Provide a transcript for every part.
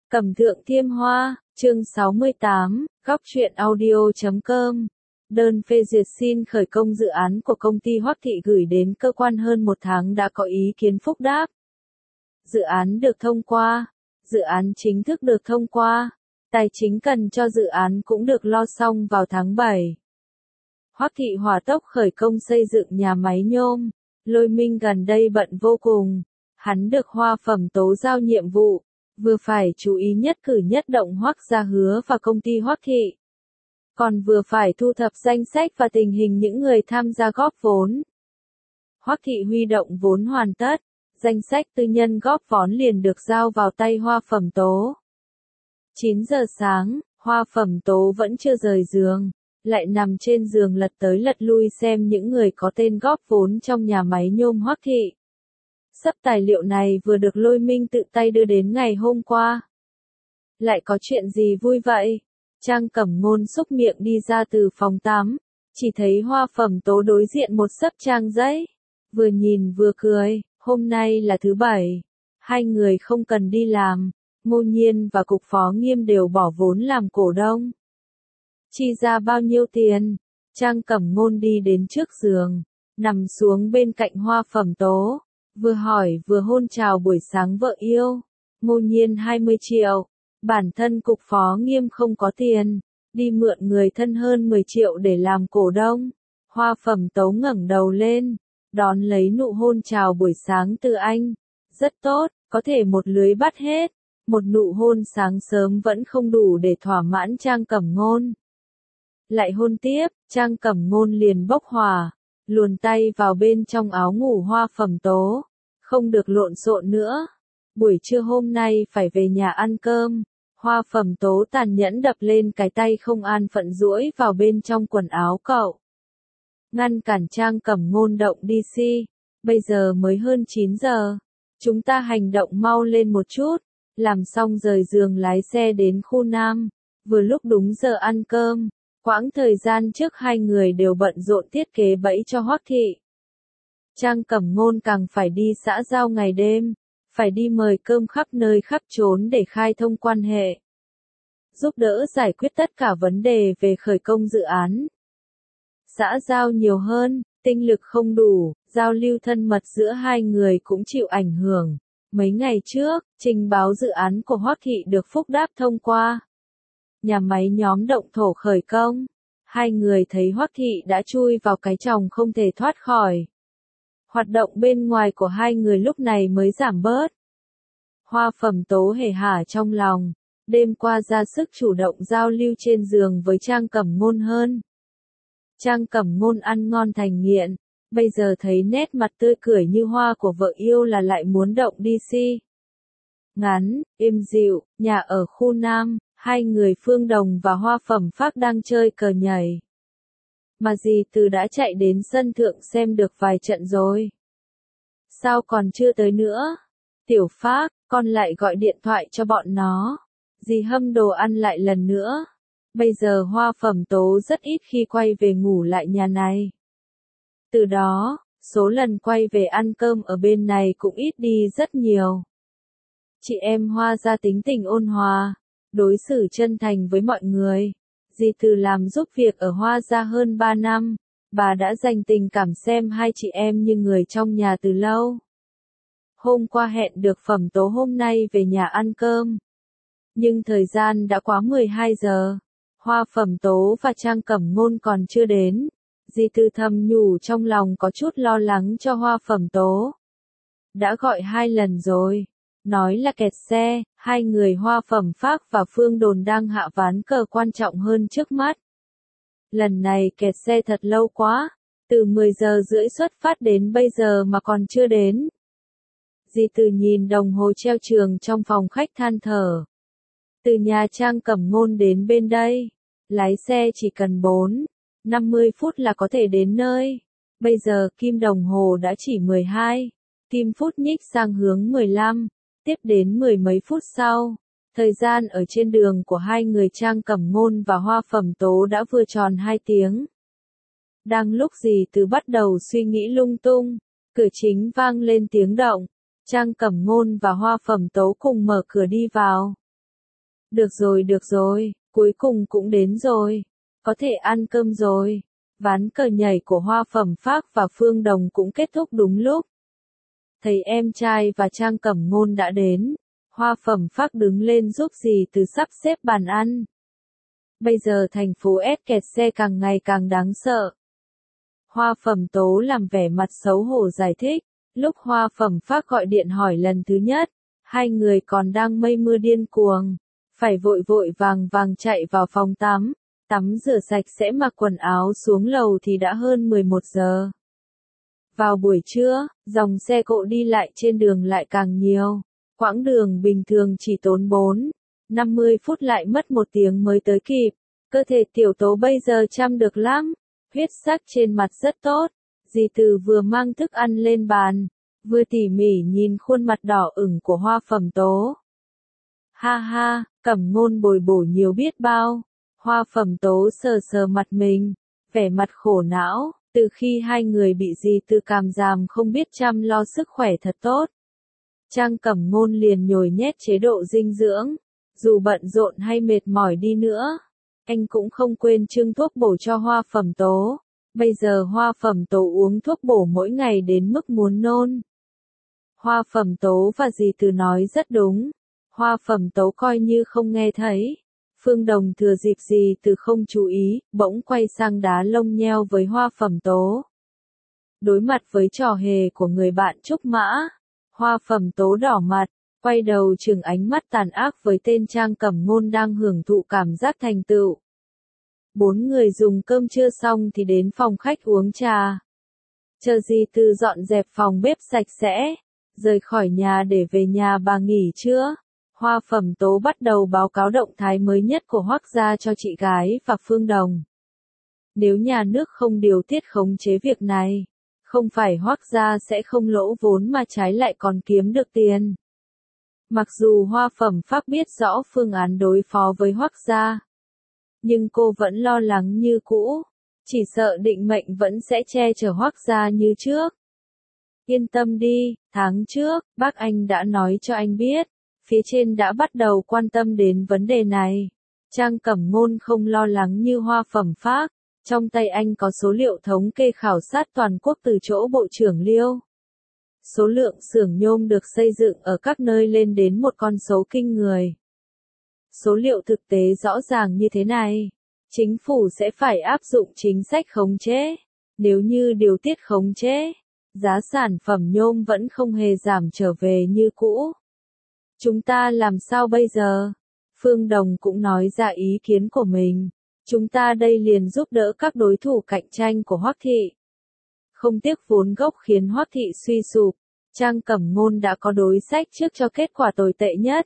Cẩm Thượng Thiêm Hoa, chương 68, góc truyện audio.com. Đơn phê duyệt xin khởi công dự án của công ty Hoắc Thị gửi đến cơ quan hơn một tháng đã có ý kiến phúc đáp. Dự án được thông qua. Dự án chính thức được thông qua. Tài chính cần cho dự án cũng được lo xong vào tháng 7. Hoắc Thị hỏa tốc khởi công xây dựng nhà máy nhôm. Lôi Minh gần đây bận vô cùng. Hắn được Hoa Phẩm Tố giao nhiệm vụ. Vừa phải chú ý nhất cử nhất động Hoắc gia Hứa và công ty Hoắc Thị. Còn vừa phải thu thập danh sách và tình hình những người tham gia góp vốn. Hoắc Thị huy động vốn hoàn tất, danh sách tư nhân góp vốn liền được giao vào tay Hoa Phẩm Tố. 9 giờ sáng, Hoa Phẩm Tố vẫn chưa rời giường, lại nằm trên giường lật tới lật lui xem những người có tên góp vốn trong nhà máy nhôm Hoắc Thị. Sắp tài liệu này vừa được Lôi Minh tự tay đưa đến ngày hôm qua. Lại có chuyện gì vui vậy? Trang Cẩm Ngôn xúc miệng đi ra từ phòng tắm, chỉ thấy Hoa Phẩm Tố đối diện một xấp trang giấy. Vừa nhìn vừa cười, hôm nay là thứ Bảy. Hai người không cần đi làm, Ngô Nhiên và Cục Phó Nghiêm đều bỏ vốn làm cổ đông. Chi ra bao nhiêu tiền? Trang Cẩm Ngôn đi đến trước giường, nằm xuống bên cạnh Hoa Phẩm Tố. Vừa hỏi vừa hôn chào buổi sáng vợ yêu. Ngô Nhiên 20 triệu. Bản thân Cục Phó Nghiêm không có tiền. Đi mượn người thân hơn 10 triệu để làm cổ đông. Hoa Phẩm Tố ngẩng đầu lên. Đón lấy nụ hôn chào buổi sáng từ anh. Rất tốt, có thể một lưới bắt hết. Một nụ hôn sáng sớm vẫn không đủ để thỏa mãn Trang Cẩm Ngôn. Lại hôn tiếp, Trang Cẩm Ngôn liền bốc hỏa. Luồn tay vào bên trong áo ngủ Hoa Phẩm Tố. Không được lộn xộn nữa. Buổi trưa hôm nay phải về nhà ăn cơm. Hoa Phẩm Tố tàn nhẫn đập lên cái tay không an phận duỗi vào bên trong quần áo cậu. Ngăn cản Trang Cẩm Ngôn động đi si. Bây giờ mới hơn 9 giờ. Chúng ta hành động mau lên một chút. Làm xong rời giường lái xe đến khu Nam. Vừa lúc đúng giờ ăn cơm. Quãng thời gian trước hai người đều bận rộn thiết kế bẫy cho Hoắc Thị. Trang Cẩm Ngôn càng phải đi xã giao ngày đêm, phải đi mời cơm khắp nơi khắp chốn để khai thông quan hệ. Giúp đỡ giải quyết tất cả vấn đề về khởi công dự án. Xã giao nhiều hơn, tinh lực không đủ, giao lưu thân mật giữa hai người cũng chịu ảnh hưởng. Mấy ngày trước, trình báo dự án của Hoắc Thị được phúc đáp thông qua. Nhà máy nhóm động thổ khởi công. Hai người thấy Hoắc Thị đã chui vào cái chòng không thể thoát khỏi. Hoạt động bên ngoài của hai người lúc này mới giảm bớt. Hoa Phẩm Tố hề hả trong lòng. Đêm qua ra sức chủ động giao lưu trên giường với Trang Cẩm Ngôn hơn. Trang Cẩm Ngôn ăn ngon thành nghiện. Bây giờ thấy nét mặt tươi cười như hoa của vợ yêu là lại muốn động đi si. Ngắn, êm dịu, nhà ở khu Nam. Hai người Phương Đồng và Hoa Phẩm Phác đang chơi cờ nhảy. Mà dì Từ đã chạy đến sân thượng xem được vài trận rồi. Sao còn chưa tới nữa? Tiểu Phác, con lại gọi điện thoại cho bọn nó. Dì hâm đồ ăn lại lần nữa. Bây giờ Hoa Phẩm Tố rất ít khi quay về ngủ lại nhà này. Từ đó, số lần quay về ăn cơm ở bên này cũng ít đi rất nhiều. Chị em Hoa gia tính tình ôn hòa. Đối xử chân thành với mọi người. Dì Từ làm giúp việc ở Hoa gia hơn 3 năm. Bà đã dành tình cảm xem hai chị em như người trong nhà từ lâu. Hôm qua hẹn được Phẩm Tố hôm nay về nhà ăn cơm. Nhưng thời gian đã quá 12 giờ. Hoa Phẩm Tố và Trang Cẩm Ngôn còn chưa đến. Dì Từ thầm nhủ trong lòng có chút lo lắng cho Hoa Phẩm Tố. Đã gọi 2 lần rồi. Nói là kẹt xe, hai người Hoa Phẩm Phác và Phương Đồn đang hạ ván cờ quan trọng hơn trước mắt. Lần này kẹt xe thật lâu quá, từ 10 giờ rưỡi xuất phát đến bây giờ mà còn chưa đến. Dì Từ nhìn đồng hồ treo trường trong phòng khách than thở. Từ nhà Trang Cẩm Ngôn đến bên đây, lái xe chỉ cần 50 phút là có thể đến nơi. Bây giờ kim đồng hồ đã chỉ 12, kim phút nhích sang hướng 15. Tiếp đến 10 mấy phút sau, thời gian ở trên đường của hai người Trang Cẩm Ngôn và Hoa Phẩm Tố đã vừa tròn 2 tiếng. Đang lúc dì Từ bắt đầu suy nghĩ lung tung, cửa chính vang lên tiếng động. Trang Cẩm Ngôn và Hoa Phẩm Tố cùng mở cửa đi vào. được rồi, cuối cùng cũng đến rồi. Có thể ăn cơm rồi. Ván cờ nhảy của Hoa Phẩm Phác và Phương Đồng cũng kết thúc đúng lúc. Thấy em trai và Trang Cẩm Ngôn đã đến, Hoa Phẩm Phác đứng lên giúp dì Từ sắp xếp bàn ăn. Bây giờ thành phố S kẹt xe càng ngày càng đáng sợ. Hoa Phẩm Tố làm vẻ mặt xấu hổ giải thích, lúc Hoa Phẩm Phác gọi điện hỏi lần thứ nhất, hai người còn đang mây mưa điên cuồng, phải vội vội vàng vàng chạy vào phòng tắm, tắm rửa sạch sẽ mặc quần áo xuống lầu thì đã hơn 11 giờ. Vào buổi trưa, dòng xe cộ đi lại trên đường lại càng nhiều, quãng đường bình thường chỉ tốn 50 phút lại mất 1 tiếng mới tới kịp. Cơ thể Tiểu Tố bây giờ chăm được lắm, huyết sắc trên mặt rất tốt. Dì Từ vừa mang thức ăn lên bàn, vừa tỉ mỉ nhìn khuôn mặt đỏ ửng của Hoa Phẩm Tố. Ha ha, Cẩm Ngôn bồi bổ nhiều biết bao. Hoa Phẩm Tố sờ sờ mặt mình, vẻ mặt khổ não, từ khi hai người bị dì Từ càm ràm không biết chăm lo sức khỏe thật tốt. Trang Cẩm Ngôn liền nhồi nhét chế độ dinh dưỡng, dù bận rộn hay mệt mỏi đi nữa, anh cũng không quên trưng thuốc bổ cho Hoa Phẩm Tố. Bây giờ Hoa Phẩm Tố uống thuốc bổ mỗi ngày đến mức muốn nôn. Hoa Phẩm Tố và dì Từ nói rất đúng. Hoa Phẩm Tố coi như không nghe thấy. Phương Đồng thừa dịp dì Từ không chú ý, bỗng quay sang đá lông nheo với Hoa Phẩm Tố. Đối mặt với trò hề của người bạn Trúc Mã, Hoa Phẩm Tố đỏ mặt, quay đầu trừng ánh mắt tàn ác với tên Trang Cẩm Ngôn đang hưởng thụ cảm giác thành tựu. 4 người dùng cơm trưa xong thì đến phòng khách uống trà. Chờ dì Từ dọn dẹp phòng bếp sạch sẽ, rời khỏi nhà để về nhà bà nghỉ trưa. Hoa Phẩm Tố bắt đầu báo cáo động thái mới nhất của Hoắc gia cho chị gái và Phương Đồng. Nếu nhà nước không điều tiết khống chế việc này, không phải Hoắc gia sẽ không lỗ vốn mà trái lại còn kiếm được tiền. Mặc dù Hoa Phẩm Phác biết rõ phương án đối phó với Hoắc gia, nhưng cô vẫn lo lắng như cũ, chỉ sợ định mệnh vẫn sẽ che chở Hoắc gia như trước. Yên tâm đi, tháng trước, bác anh đã nói cho anh biết, phía trên đã bắt đầu quan tâm đến vấn đề này. Trang Cẩm Ngôn không lo lắng như Hoa Phẩm Phác, trong tay anh có số liệu thống kê khảo sát toàn quốc từ chỗ Bộ trưởng Liêu. Số lượng xưởng nhôm được xây dựng ở các nơi lên đến một con số kinh người. Số liệu thực tế rõ ràng như thế này, chính phủ sẽ phải áp dụng chính sách khống chế. Nếu như điều tiết khống chế, giá sản phẩm nhôm vẫn không hề giảm trở về như cũ. Chúng ta làm sao bây giờ? Phương Đồng cũng nói ra ý kiến của mình. Chúng ta đây liền giúp đỡ các đối thủ cạnh tranh của Hoắc thị. Không tiếc vốn gốc khiến Hoắc thị suy sụp, Trang Cẩm Ngôn đã có đối sách trước cho kết quả tồi tệ nhất.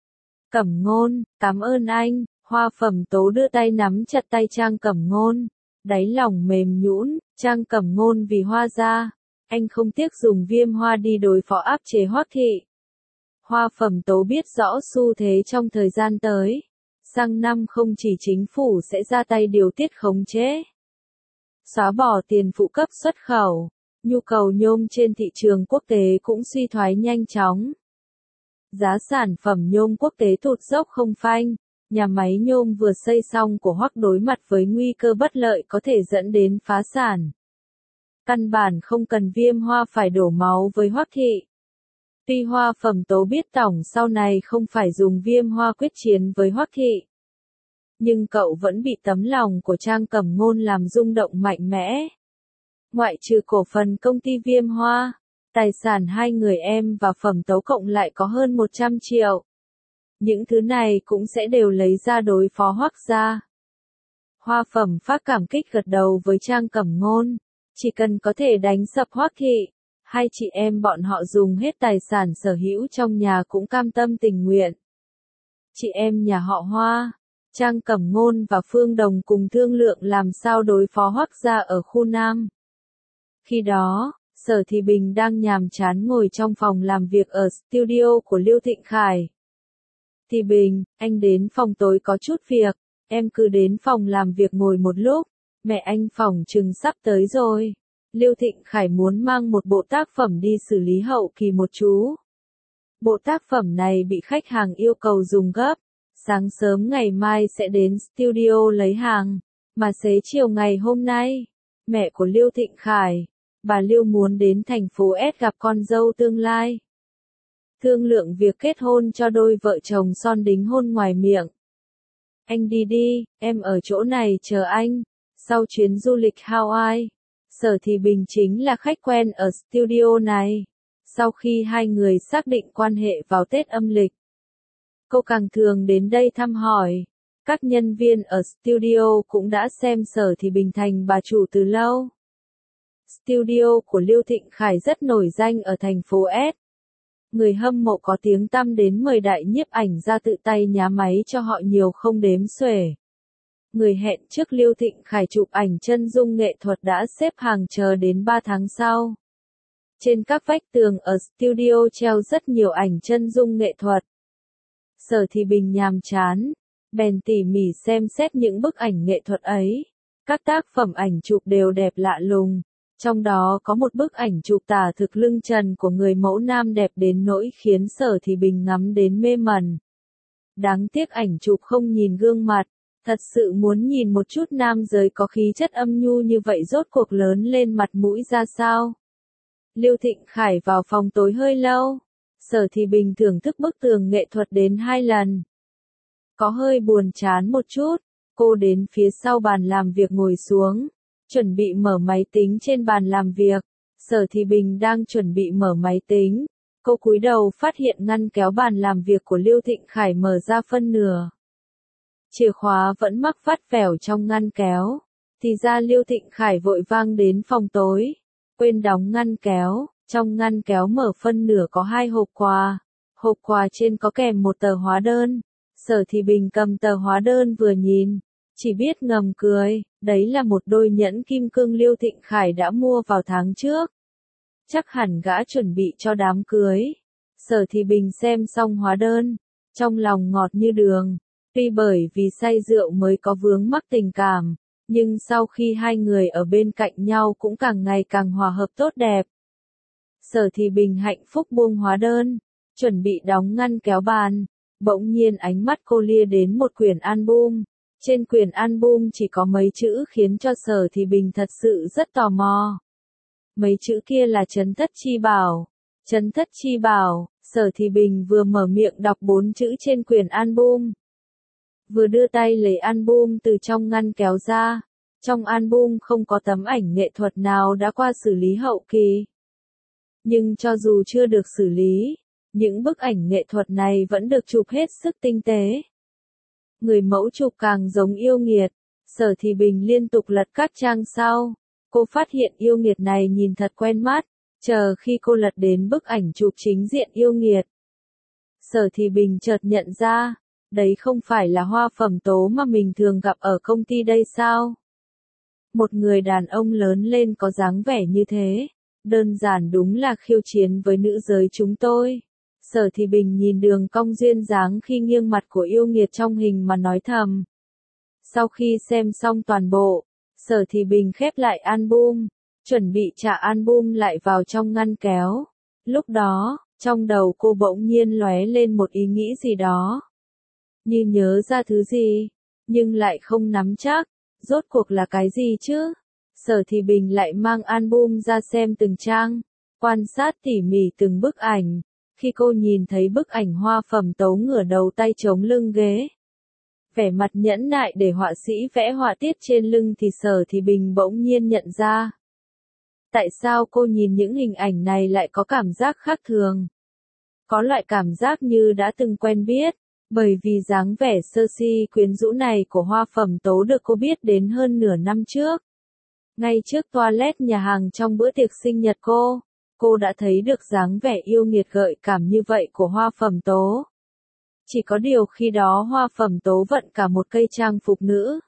Cẩm Ngôn, cảm ơn anh. Hoa Phẩm Tố đưa tay nắm chặt tay Trang Cẩm Ngôn, đáy lòng mềm nhũn. Trang Cẩm Ngôn vì Hoa gia, anh không tiếc dùng Viêm Hoa đi đối phó áp chế Hoắc thị. Hoa Phẩm Tố biết rõ xu thế trong thời gian tới, sang năm không chỉ chính phủ sẽ ra tay điều tiết khống chế, xóa bỏ tiền phụ cấp xuất khẩu, nhu cầu nhôm trên thị trường quốc tế cũng suy thoái nhanh chóng. Giá sản phẩm nhôm quốc tế tụt dốc không phanh, nhà máy nhôm vừa xây xong của Hoắc đối mặt với nguy cơ bất lợi có thể dẫn đến phá sản. Căn bản không cần Viêm Hoa phải đổ máu với Hoắc thị. Tuy Hoa Phẩm Tố biết tổng sau này không phải dùng Viêm Hoa quyết chiến với Hoắc thị, nhưng cậu vẫn bị tấm lòng của Trang Cẩm Ngôn làm rung động mạnh mẽ. Ngoại trừ cổ phần công ty Viêm Hoa, tài sản hai người em và Phẩm Tố cộng lại có hơn 100 triệu. Những thứ này cũng sẽ đều lấy ra đối phó Hoắc gia. Hoa Phẩm Phác cảm kích gật đầu với Trang Cẩm Ngôn, chỉ cần có thể đánh sập Hoắc thị, hai chị em bọn họ dùng hết tài sản sở hữu trong nhà cũng cam tâm tình nguyện. Chị em nhà họ Hoa, Trang Cẩm Ngôn và Phương Đồng cùng thương lượng làm sao đối phó Hoắc gia ở khu Nam. Khi đó, Sở Thị Bình đang nhàm chán ngồi trong phòng làm việc ở studio của Liêu Thịnh Khải. Thị Bình, anh đến phòng tối có chút việc, em cứ đến phòng làm việc ngồi một lúc, mẹ anh phỏng chừng sắp tới rồi. Liêu Thịnh Khải muốn mang một bộ tác phẩm đi xử lý hậu kỳ một chú. Bộ tác phẩm này bị khách hàng yêu cầu dùng gấp, Sáng sớm ngày mai sẽ đến studio lấy hàng, mà xế chiều ngày hôm nay, mẹ của Liêu Thịnh Khải, bà Liêu muốn đến thành phố S gặp con dâu tương lai. Thương lượng việc kết hôn cho đôi vợ chồng son đính hôn ngoài miệng. Anh đi đi, em ở chỗ này chờ anh. Sau chuyến du lịch Hawaii, Sở Thị Bình chính là khách quen ở studio này. Sau khi hai người xác định quan hệ vào Tết âm lịch, cô càng thường đến đây thăm hỏi. Các nhân viên ở studio cũng đã xem Sở Thị Bình thành bà chủ từ lâu. Studio của Liêu Thịnh Khải rất nổi danh ở thành phố S. Người hâm mộ có tiếng tăm đến mời đại nhiếp ảnh ra tự tay nhá máy cho họ nhiều không đếm xuể. Người hẹn trước Liêu Thịnh Khải chụp ảnh chân dung nghệ thuật đã xếp hàng chờ đến 3 tháng sau. Trên các vách tường ở studio treo rất nhiều ảnh chân dung nghệ thuật. Sở Thị Bình nhàm chán, bèn tỉ mỉ xem xét những bức ảnh nghệ thuật ấy. Các tác phẩm ảnh chụp đều đẹp lạ lùng. Trong đó có một bức ảnh chụp tả thực lưng trần của người mẫu nam đẹp đến nỗi khiến Sở Thị Bình ngắm đến mê mẩn. Đáng tiếc ảnh chụp không nhìn gương mặt, thật sự muốn nhìn một chút nam giới có khí chất âm nhu như vậy rốt cuộc lớn lên mặt mũi ra sao. Liêu Thịnh Khải vào phòng tối hơi lâu, Sở Thị Bình thưởng thức bức tường nghệ thuật đến 2 lần. Có hơi buồn chán một chút, cô đến phía sau bàn làm việc ngồi xuống. Chuẩn bị mở máy tính trên bàn làm việc, Sở Thị Bình đang chuẩn bị mở máy tính. Cô cúi đầu phát hiện ngăn kéo bàn làm việc của Liêu Thịnh Khải mở ra phân nửa. Chìa khóa vẫn mắc vắt vẻo trong ngăn kéo. Thì ra Liêu Thịnh Khải vội vang đến phòng tối, quên đóng ngăn kéo. Trong ngăn kéo mở phân nửa có 2 hộp quà. Hộp quà trên có kèm một tờ hóa đơn. Sở Thị Bình cầm tờ hóa đơn vừa nhìn, chỉ biết ngầm cười, đấy là một đôi nhẫn kim cương Liêu Thịnh Khải đã mua vào tháng trước. Chắc hẳn gã chuẩn bị cho đám cưới. Sở Thị Bình xem xong hóa đơn, trong lòng ngọt như đường. Tuy bởi vì say rượu mới có vướng mắc tình cảm, nhưng sau khi hai người ở bên cạnh nhau cũng càng ngày càng hòa hợp tốt đẹp. Sở Thị Bình hạnh phúc buông hóa đơn, chuẩn bị đóng ngăn kéo bàn. Bỗng nhiên ánh mắt cô lia đến một quyển album. Trên quyển album chỉ có mấy chữ khiến cho Sở Thị Bình thật sự rất tò mò. Mấy chữ kia là Trấn Thất Chi Bảo. Trấn Thất Chi Bảo, Sở Thị Bình vừa mở miệng đọc 4 chữ trên quyển album. Vừa đưa tay lấy album từ trong ngăn kéo ra. Trong album không có tấm ảnh nghệ thuật nào đã qua xử lý hậu kỳ. Nhưng cho dù chưa được xử lý, những bức ảnh nghệ thuật này vẫn được chụp hết sức tinh tế. Người mẫu chụp càng giống yêu nghiệt. Sở Thị Bình liên tục lật các trang sau. Cô phát hiện yêu nghiệt này nhìn thật quen mắt. Chờ khi cô lật đến bức ảnh chụp chính diện yêu nghiệt, Sở Thị Bình chợt nhận ra, đấy không phải là Hoa Phẩm Tố mà mình thường gặp ở công ty đây sao? Một người đàn ông lớn lên có dáng vẻ như thế, đơn giản đúng là khiêu chiến với nữ giới chúng tôi. Sở Thị Bình nhìn đường cong duyên dáng khi nghiêng mặt của yêu nghiệt trong hình mà nói thầm. Sau khi xem xong toàn bộ, Sở Thị Bình khép lại album, chuẩn bị trả album lại vào trong ngăn kéo. Lúc đó, trong đầu cô bỗng nhiên lóe lên một ý nghĩ gì đó. Như nhớ ra thứ gì, nhưng lại không nắm chắc. Rốt cuộc là cái gì chứ? Sở Thị Bình lại mang album ra xem từng trang, quan sát tỉ mỉ từng bức ảnh. Khi cô nhìn thấy bức ảnh Hoa Phẩm Tấu ngửa đầu tay chống lưng ghế, vẻ mặt nhẫn nại để họa sĩ vẽ họa tiết trên lưng thì Sở Thị Bình bỗng nhiên nhận ra. Tại sao cô nhìn những hình ảnh này lại có cảm giác khác thường? Có loại cảm giác như đã từng quen biết, bởi vì dáng vẻ sơ si quyến rũ này của Hoa Phẩm Tố được cô biết đến hơn nửa năm trước. Ngay trước toilet nhà hàng trong bữa tiệc sinh nhật cô đã thấy được dáng vẻ yêu nghiệt gợi cảm như vậy của Hoa Phẩm Tố. Chỉ có điều khi đó Hoa Phẩm Tố vận cả một cây trang phục nữ.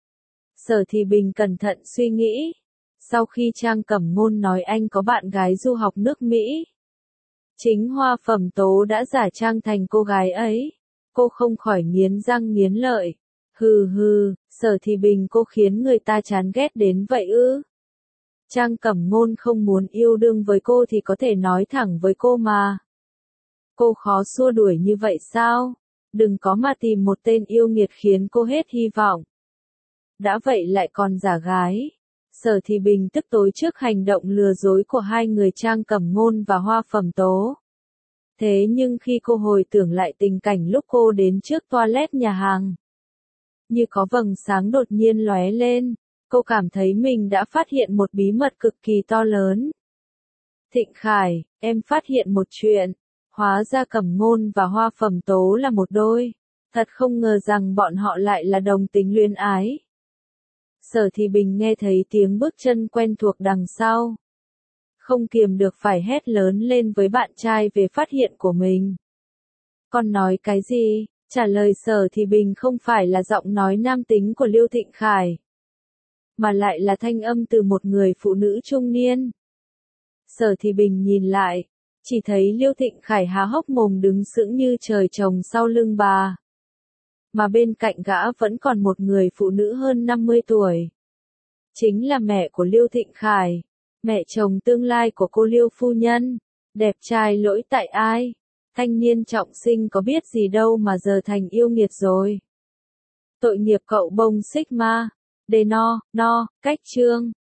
Sở Thị Bình cẩn thận suy nghĩ. Sau khi Trang Cẩm Ngôn nói anh có bạn gái du học nước Mỹ, chính Hoa Phẩm Tố đã giả trang thành cô gái ấy. Cô không khỏi nghiến răng nghiến lợi. Hừ hừ, Sở Thị Bình cô khiến người ta chán ghét đến vậy ư? Trang Cẩm Ngôn không muốn yêu đương với cô thì có thể nói thẳng với cô mà. Cô khó xua đuổi như vậy sao? Đừng có mà tìm một tên yêu nghiệt khiến cô hết hy vọng. Đã vậy lại còn giả gái. Sở Thị Bình tức tối trước hành động lừa dối của hai người Trang Cẩm Ngôn và Hoa Phẩm Tố. Thế nhưng khi cô hồi tưởng lại tình cảnh lúc cô đến trước toilet nhà hàng, như có vầng sáng đột nhiên lóe lên, cô cảm thấy mình đã phát hiện một bí mật cực kỳ to lớn. Thịnh Khải, em phát hiện một chuyện. Hóa ra Cẩm Ngôn và Hoa Phẩm Tố là một đôi. Thật không ngờ rằng bọn họ lại là đồng tính luyến ái. Sở Thị Bình nghe thấy tiếng bước chân quen thuộc đằng sau. Không kiềm được phải hét lớn lên với bạn trai về phát hiện của mình. Con nói cái gì? Trả lời Sở Thị Bình không phải là giọng nói nam tính của Liêu Thịnh Khải, mà lại là thanh âm từ một người phụ nữ trung niên. Sở Thị Bình nhìn lại, chỉ thấy Liêu Thịnh Khải há hốc mồm đứng sững như trời trồng sau lưng bà. Mà bên cạnh gã vẫn còn một người phụ nữ hơn 50 tuổi. Chính là mẹ của Liêu Thịnh Khải, mẹ chồng tương lai của cô Liêu phu nhân. Đẹp trai lỗi tại ai? Thanh niên trọng sinh có biết gì đâu mà giờ thành yêu nghiệt rồi. Tội nghiệp cậu bông Sigma. Đề no, cách chương.